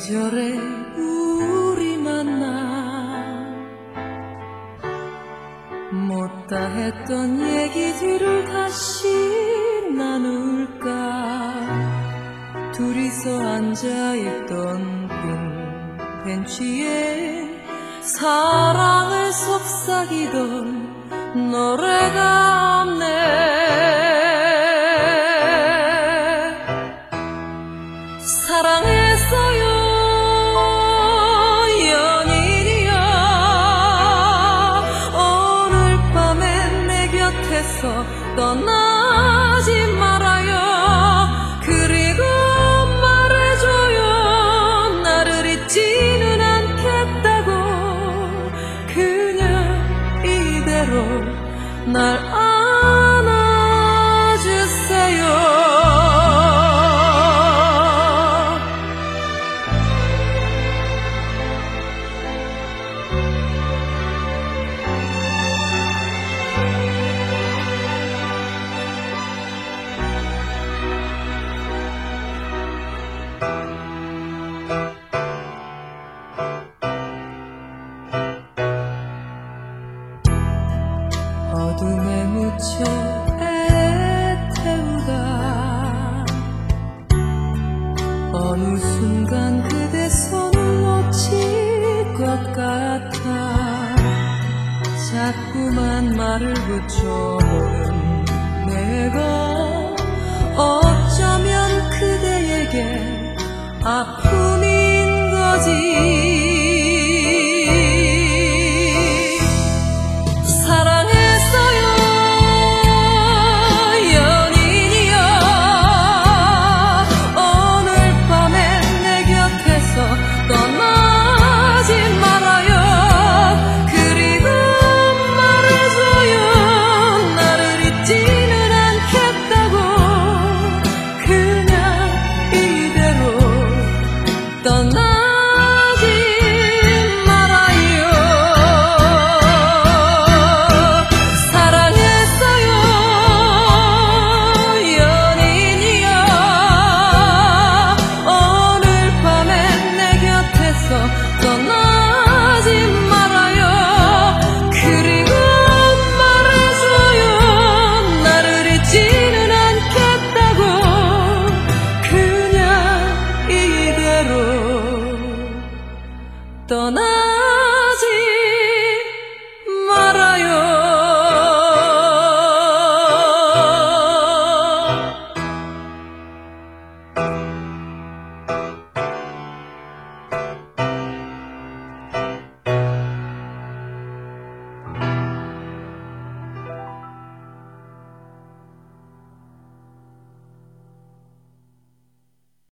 계절에 우리 만나 못다 했던 얘기들을 다시 나눌까. 둘이서 앉아있던 빈 벤치에 사랑을 속삭이던 노래가 없네. 사랑했어요 연인이여. 오늘 밤에 내 곁에서 떠나지 말아요. 그리고 말해줘요 나를 잊지는 않겠다고. 그냥 이대로 날 안아주세요. 어둠에 묻혀 애태우다 어느 순간 그대 손을 놓칠 것 같아. 자꾸만 말을 붙여보는 내가 어쩌면 그대에게 아픔인 거지. 떠나지 말아요.